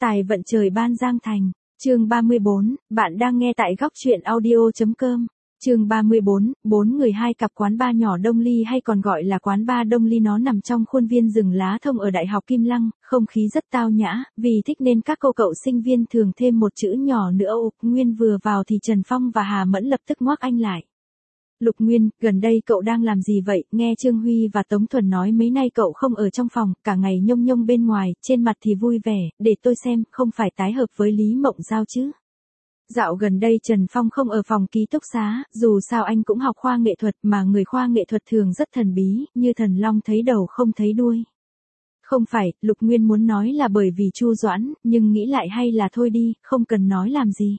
Tài vận trời ban Giang Thành. Chương 34, bạn đang nghe tại góc truyện audio.com. Chương 34, bốn người hai cặp quán bar nhỏ Đông Ly hay còn gọi là quán bar Đông Ly, nó nằm trong khuôn viên rừng lá thông ở Đại học Kim Lăng, không khí rất tao nhã, vì thích nên các cô cậu sinh viên thường thêm một chữ nhỏ nữa. Ục Nguyên vừa vào thì Trần Phong và Hà Mẫn lập tức ngoắc anh lại. Lục Nguyên, gần đây cậu đang làm gì vậy? Nghe Trương Huy và Tống Thuần nói mấy nay cậu không ở trong phòng, cả ngày nhông nhông bên ngoài, trên mặt thì vui vẻ, để tôi xem, không phải tái hợp với Lý Mộng Giao chứ? Dạo gần đây Trần Phong không ở phòng ký túc xá, dù sao anh cũng học khoa nghệ thuật mà người khoa nghệ thuật thường rất thần bí, như thần long thấy đầu không thấy đuôi. Không phải, Lục Nguyên muốn nói là bởi vì Chu Doãn, nhưng nghĩ lại hay là thôi đi, không cần nói làm gì.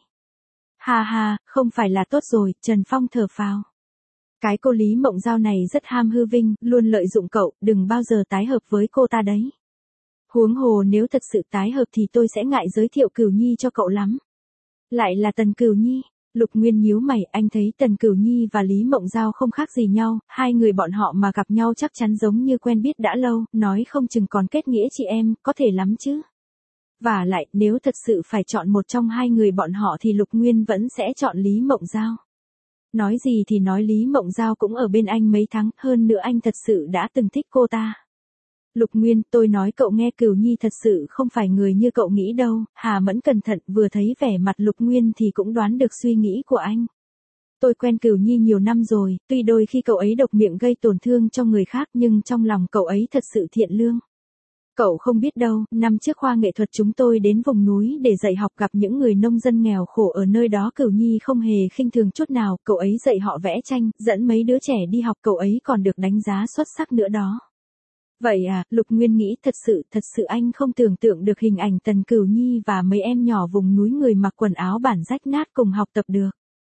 Ha ha, không phải là tốt rồi, Trần Phong thở phào. Cái cô Lý Mộng Giao này rất ham hư vinh, luôn lợi dụng cậu, đừng bao giờ tái hợp với cô ta đấy. Huống hồ nếu thật sự tái hợp thì tôi sẽ ngại giới thiệu Cửu Nhi cho cậu lắm. Lại là Tần Cửu Nhi. Lục Nguyên nhíu mày, anh thấy Tần Cửu Nhi và Lý Mộng Giao không khác gì nhau, hai người bọn họ mà gặp nhau chắc chắn giống như quen biết đã lâu, nói không chừng còn kết nghĩa chị em, có thể lắm chứ. Và lại, nếu thật sự phải chọn một trong hai người bọn họ thì Lục Nguyên vẫn sẽ chọn Lý Mộng Giao. Nói gì thì nói, Lý Mộng Giao cũng ở bên anh mấy tháng, hơn nữa anh thật sự đã từng thích cô ta. Lục Nguyên, tôi nói cậu nghe, Cửu Nhi thật sự không phải người như cậu nghĩ đâu. Hà Mẫn cẩn thận, vừa thấy vẻ mặt Lục Nguyên thì cũng đoán được suy nghĩ của anh. Tôi quen Cửu Nhi nhiều năm rồi, tuy đôi khi cậu ấy độc miệng gây tổn thương cho người khác nhưng trong lòng cậu ấy thật sự thiện lương. Cậu không biết đâu, năm trước khoa nghệ thuật chúng tôi đến vùng núi để dạy học, gặp những người nông dân nghèo khổ ở nơi đó. Cửu Nhi không hề khinh thường chút nào, cậu ấy dạy họ vẽ tranh, dẫn mấy đứa trẻ đi học, cậu ấy còn được đánh giá xuất sắc nữa đó. Vậy à, Lục Nguyên nghĩ thật sự anh không tưởng tượng được hình ảnh Tần Cửu Nhi và mấy em nhỏ vùng núi người mặc quần áo bản rách nát cùng học tập được.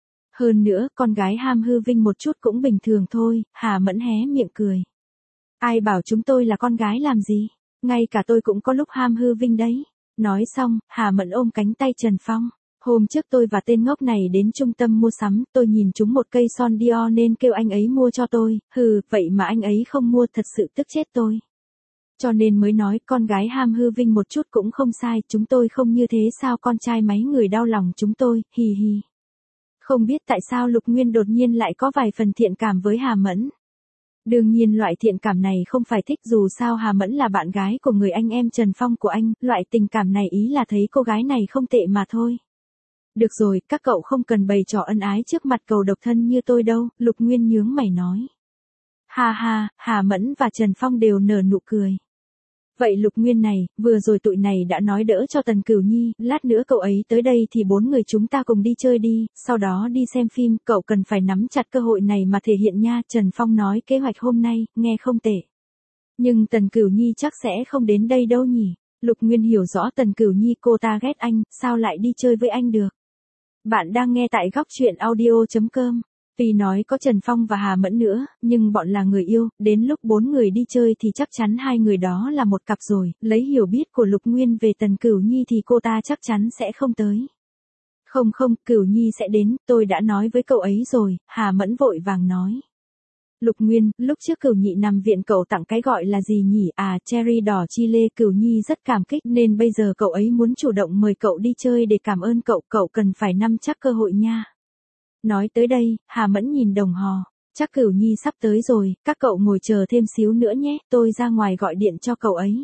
Hơn nữa, con gái ham hư vinh một chút cũng bình thường thôi. Hà Mẫn hé miệng cười. Ai bảo chúng tôi là con gái làm gì? Ngay cả tôi cũng có lúc ham hư vinh đấy. Nói xong, Hà Mẫn ôm cánh tay Trần Phong. Hôm trước tôi và tên ngốc này đến trung tâm mua sắm, tôi nhìn trúng một cây son Dior nên kêu anh ấy mua cho tôi, vậy mà anh ấy không mua, thật sự tức chết tôi. Cho nên mới nói con gái ham hư vinh một chút cũng không sai, chúng tôi không như thế sao, con trai mấy người đau lòng chúng tôi, hì hì. Không biết tại sao Lục Nguyên đột nhiên lại có vài phần thiện cảm với Hà Mẫn. Đương nhiên loại thiện cảm này không phải thích, dù sao Hà Mẫn là bạn gái của người anh em Trần Phong của anh, loại tình cảm này ý là thấy cô gái này không tệ mà thôi. Được rồi, các cậu không cần bày trò ân ái trước mặt cầu độc thân như tôi đâu, Lục Nguyên nhướng mày nói. Ha ha, Hà Mẫn và Trần Phong đều nở nụ cười. Vậy Lục Nguyên này, vừa rồi tụi này đã nói đỡ cho Tần Cửu Nhi, lát nữa cậu ấy tới đây thì bốn người chúng ta cùng đi chơi đi, sau đó đi xem phim, cậu cần phải nắm chặt cơ hội này mà thể hiện nha. Trần Phong nói kế hoạch hôm nay, nghe không tệ. Nhưng Tần Cửu Nhi chắc sẽ không đến đây đâu nhỉ? Lục Nguyên hiểu rõ Tần Cửu Nhi, cô ta ghét anh, sao lại đi chơi với anh được? Bạn đang nghe tại góc truyện audio.com. Tuy nói có Trần Phong và Hà Mẫn nữa, nhưng bọn là người yêu, đến lúc bốn người đi chơi thì chắc chắn hai người đó là một cặp rồi, lấy hiểu biết của Lục Nguyên về Tần Cửu Nhi thì cô ta chắc chắn sẽ không tới. Không, Cửu Nhi sẽ đến, tôi đã nói với cậu ấy rồi, Hà Mẫn vội vàng nói. Lục Nguyên, lúc trước Cửu Nhị nằm viện cậu tặng cái gọi là gì nhỉ? À, cherry đỏ Chile. Cửu Nhi rất cảm kích nên bây giờ cậu ấy muốn chủ động mời cậu đi chơi để cảm ơn cậu, cậu cần phải nắm chắc cơ hội nha. Nói tới đây, Hà Mẫn nhìn đồng hồ, chắc Cửu Nhi sắp tới rồi, các cậu ngồi chờ thêm xíu nữa nhé, tôi ra ngoài gọi điện cho cậu ấy.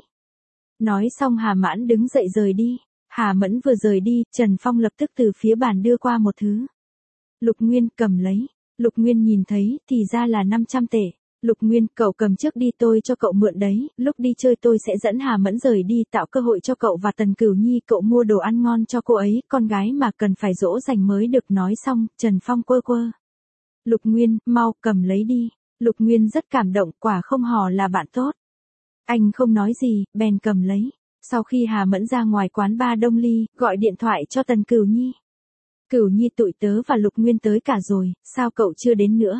Nói xong Hà Mãn đứng dậy rời đi. Hà Mẫn vừa rời đi, Trần Phong lập tức từ phía bàn đưa qua một thứ. Lục Nguyên, cầm lấy. Lục Nguyên nhìn thấy, thì ra là 500 tệ. Lục Nguyên, cậu cầm trước đi, tôi cho cậu mượn đấy, lúc đi chơi tôi sẽ dẫn Hà Mẫn rời đi, tạo cơ hội cho cậu và Tần Cửu Nhi, cậu mua đồ ăn ngon cho cô ấy, con gái mà cần phải dỗ dành mới được. Nói xong, Trần Phong quơ. Lục Nguyên, mau, cầm lấy đi. Lục Nguyên rất cảm động, quả không hò là bạn tốt. Anh không nói gì, bèn cầm lấy. Sau khi Hà Mẫn ra ngoài quán bar Đông Ly, gọi điện thoại cho Tần Cửu Nhi. Cửu Nhi, tụi tớ và Lục Nguyên tới cả rồi, sao cậu chưa đến nữa?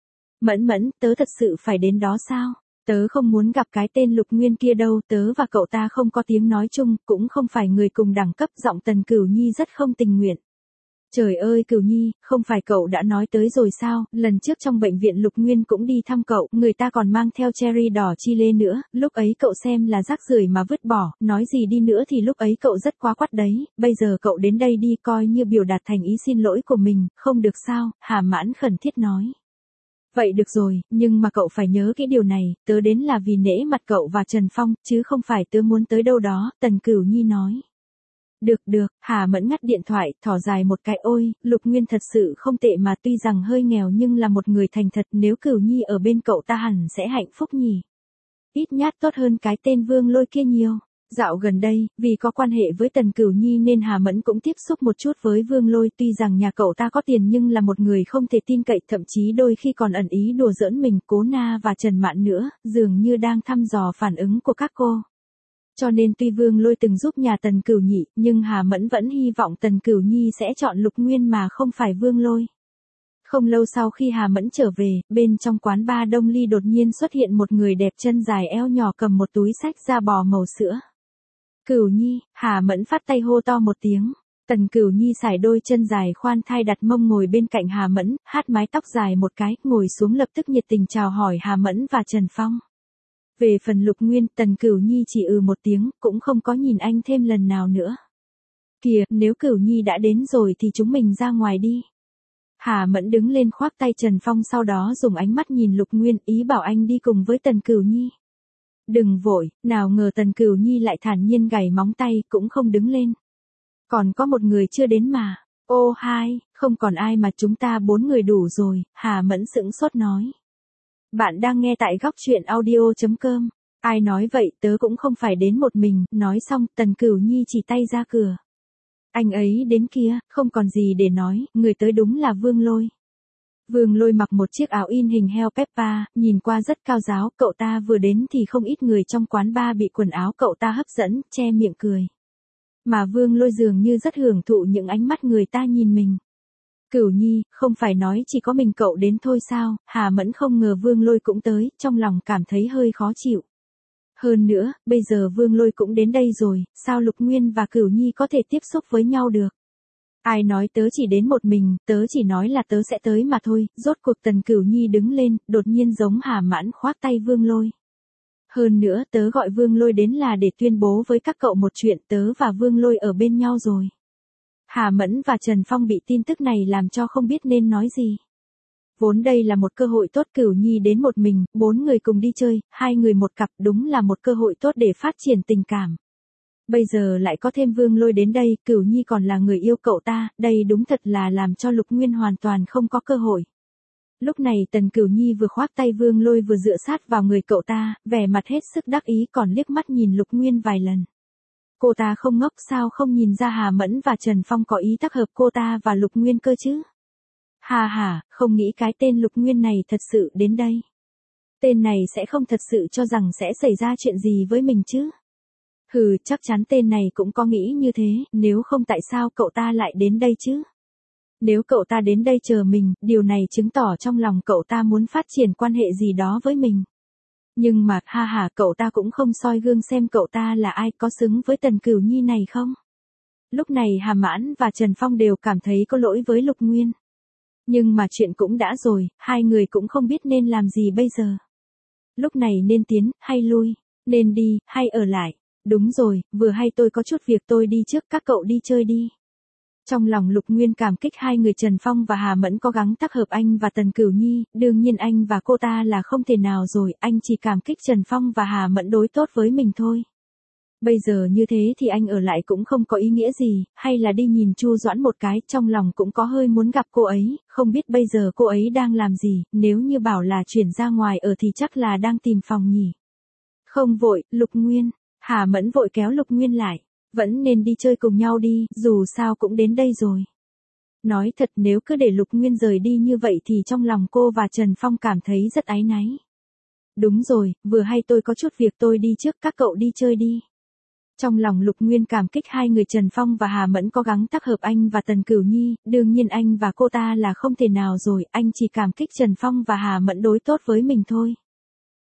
Mẫn, tớ thật sự phải đến đó sao? Tớ không muốn gặp cái tên Lục Nguyên kia đâu, tớ và cậu ta không có tiếng nói chung, cũng không phải người cùng đẳng cấp. Giọng Tần Cửu Nhi rất không tình nguyện. Trời ơi Cửu Nhi, không phải cậu đã nói tới rồi sao, lần trước trong bệnh viện Lục Nguyên cũng đi thăm cậu, người ta còn mang theo cherry đỏ Chile nữa, lúc ấy cậu xem là rác rưởi mà vứt bỏ, nói gì đi nữa thì lúc ấy cậu rất quá quắt đấy, bây giờ cậu đến đây đi coi như biểu đạt thành ý xin lỗi của mình, không được sao, Hà Mãn khẩn thiết nói. Vậy được rồi, nhưng mà cậu phải nhớ cái điều này, tớ đến là vì nể mặt cậu và Trần Phong, chứ không phải tớ muốn tới đâu đó, Tần Cửu Nhi nói. Được, Hà Mẫn ngắt điện thoại, thỏ dài một cái ôi, Lục Nguyên thật sự không tệ mà tuy rằng hơi nghèo nhưng là một người thành thật, nếu Cửu Nhi ở bên cậu ta hẳn sẽ hạnh phúc nhỉ. Ít nhát tốt hơn cái tên Vương Lôi kia nhiều. Dạo gần đây, vì có quan hệ với Tần Cửu Nhi nên Hà Mẫn cũng tiếp xúc một chút với Vương Lôi, tuy rằng nhà cậu ta có tiền nhưng là một người không thể tin cậy, thậm chí đôi khi còn ẩn ý đùa giỡn mình, Cố Na và Trần Mạn nữa, dường như đang thăm dò phản ứng của các cô. Cho nên tuy Vương Lôi từng giúp nhà Tần Cửu Nhị, nhưng Hà Mẫn vẫn hy vọng Tần Cửu Nhi sẽ chọn Lục Nguyên mà không phải Vương Lôi. Không lâu sau khi Hà Mẫn trở về, bên trong quán bar Đông Ly đột nhiên xuất hiện một người đẹp chân dài eo nhỏ cầm một túi xách da bò màu sữa. Cửu Nhi, Hà Mẫn phát tay hô to một tiếng. Tần Cửu Nhi xải đôi chân dài khoan thai đặt mông ngồi bên cạnh Hà Mẫn, hát mái tóc dài một cái, ngồi xuống lập tức nhiệt tình chào hỏi Hà Mẫn và Trần Phong. Về phần Lục Nguyên, Tần Cửu Nhi chỉ một tiếng, cũng không có nhìn anh thêm lần nào nữa. Kìa, nếu Cửu Nhi đã đến rồi thì chúng mình ra ngoài đi. Hà Mẫn đứng lên khoác tay Trần Phong, sau đó dùng ánh mắt nhìn Lục Nguyên, ý bảo anh đi cùng với Tần Cửu Nhi. Đừng vội, nào ngờ Tần Cửu Nhi lại thản nhiên gảy móng tay, cũng không đứng lên. Còn có một người chưa đến mà. Ô hai, không còn ai mà chúng ta 4 người đủ rồi, Hà Mẫn sững sốt nói. Bạn đang nghe tại góc truyện audio.com. Ai nói vậy, tớ cũng không phải đến một mình, nói xong, Tần Cửu Nhi chỉ tay ra cửa. Anh ấy đến kia, không còn gì để nói, người tới đúng là Vương Lôi. Vương Lôi mặc một chiếc áo in hình heo Peppa, nhìn qua rất cao giáo, cậu ta vừa đến thì không ít người trong quán bar bị quần áo cậu ta hấp dẫn, che miệng cười. Mà Vương Lôi dường như rất hưởng thụ những ánh mắt người ta nhìn mình. Cửu Nhi, không phải nói chỉ có mình cậu đến thôi sao, Hà Mẫn không ngờ Vương Lôi cũng tới, trong lòng cảm thấy hơi khó chịu. Hơn nữa, bây giờ Vương Lôi cũng đến đây rồi, sao Lục Nguyên và Cửu Nhi có thể tiếp xúc với nhau được? Ai nói tớ chỉ đến một mình, tớ chỉ nói là tớ sẽ tới mà thôi, rốt cuộc Tần Cửu Nhi đứng lên, đột nhiên giống Hà Mãn khoác tay Vương Lôi. Hơn nữa tớ gọi Vương Lôi đến là để tuyên bố với các cậu một chuyện, tớ và Vương Lôi ở bên nhau rồi. Hà Mẫn và Trần Phong bị tin tức này làm cho không biết nên nói gì. Vốn đây là một cơ hội tốt, Cửu Nhi đến một mình, 4 người cùng đi chơi, 2 người một cặp, đúng là một cơ hội tốt để phát triển tình cảm. Bây giờ lại có thêm Vương Lôi đến đây, Cửu Nhi còn là người yêu cậu ta, đây đúng thật là làm cho Lục Nguyên hoàn toàn không có cơ hội. Lúc này Tần Cửu Nhi vừa khoác tay Vương Lôi vừa dựa sát vào người cậu ta, vẻ mặt hết sức đắc ý, còn liếc mắt nhìn Lục Nguyên vài lần. Cô ta không ngốc sao không nhìn ra Hà Mẫn và Trần Phong có ý tác hợp cô ta và Lục Nguyên cơ chứ? Hà, không nghĩ cái tên Lục Nguyên này thật sự đến đây. Tên này sẽ không thật sự cho rằng sẽ xảy ra chuyện gì với mình chứ? Hừ, chắc chắn tên này cũng có nghĩ như thế, nếu không tại sao cậu ta lại đến đây chứ? Nếu cậu ta đến đây chờ mình, điều này chứng tỏ trong lòng cậu ta muốn phát triển quan hệ gì đó với mình. Nhưng mà, cậu ta cũng không soi gương xem cậu ta là ai, có xứng với Tần Cửu Nhi này không? Lúc này Hà Mãn và Trần Phong đều cảm thấy có lỗi với Lục Nguyên. Nhưng mà chuyện cũng đã rồi, hai người cũng không biết nên làm gì bây giờ. Lúc này nên tiến, hay lui, nên đi, hay ở lại. Đúng rồi, vừa hay tôi có chút việc tôi đi trước, các cậu đi chơi đi. Trong lòng Lục Nguyên cảm kích hai người Trần Phong và Hà Mẫn có gắng tác hợp anh và Tần Cửu Nhi, đương nhiên anh và cô ta là không thể nào rồi, anh chỉ cảm kích Trần Phong và Hà Mẫn đối tốt với mình thôi. Bây giờ như thế thì anh ở lại cũng không có ý nghĩa gì, hay là đi nhìn Chu Doãn một cái, trong lòng cũng có hơi muốn gặp cô ấy, không biết bây giờ cô ấy đang làm gì, nếu như bảo là chuyển ra ngoài ở thì chắc là đang tìm phòng nhỉ. Không vội, Lục Nguyên, Hà Mẫn vội kéo Lục Nguyên lại. Vẫn nên đi chơi cùng nhau đi, dù sao cũng đến đây rồi. Nói thật nếu cứ để Lục Nguyên rời đi như vậy thì trong lòng cô và Trần Phong cảm thấy rất áy náy. Đúng rồi, vừa hay tôi có chút việc tôi đi trước, các cậu đi chơi đi. Trong lòng Lục Nguyên cảm kích hai người Trần Phong và Hà Mẫn có gắng tác hợp anh và Tần Cửu Nhi, đương nhiên anh và cô ta là không thể nào rồi, anh chỉ cảm kích Trần Phong và Hà Mẫn đối tốt với mình thôi.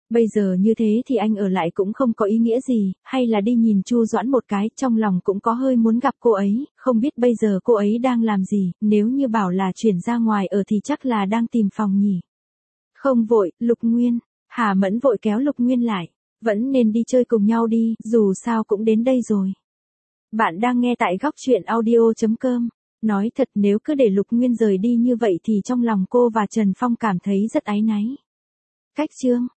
Bây giờ như thế thì anh ở lại cũng không có ý nghĩa gì, hay là đi nhìn Chu Doãn một cái, trong lòng cũng có hơi muốn gặp cô ấy, không biết bây giờ cô ấy đang làm gì, nếu như bảo là chuyển ra ngoài ở thì chắc là đang tìm phòng nhỉ. Không vội, Lục Nguyên. Hà Mẫn vội kéo Lục Nguyên lại. Vẫn nên đi chơi cùng nhau đi, dù sao cũng đến đây rồi. Bạn đang nghe tại góc chuyện audio.com. Nói thật nếu cứ để Lục Nguyên rời đi như vậy thì trong lòng cô và Trần Phong cảm thấy rất áy náy. Cách chương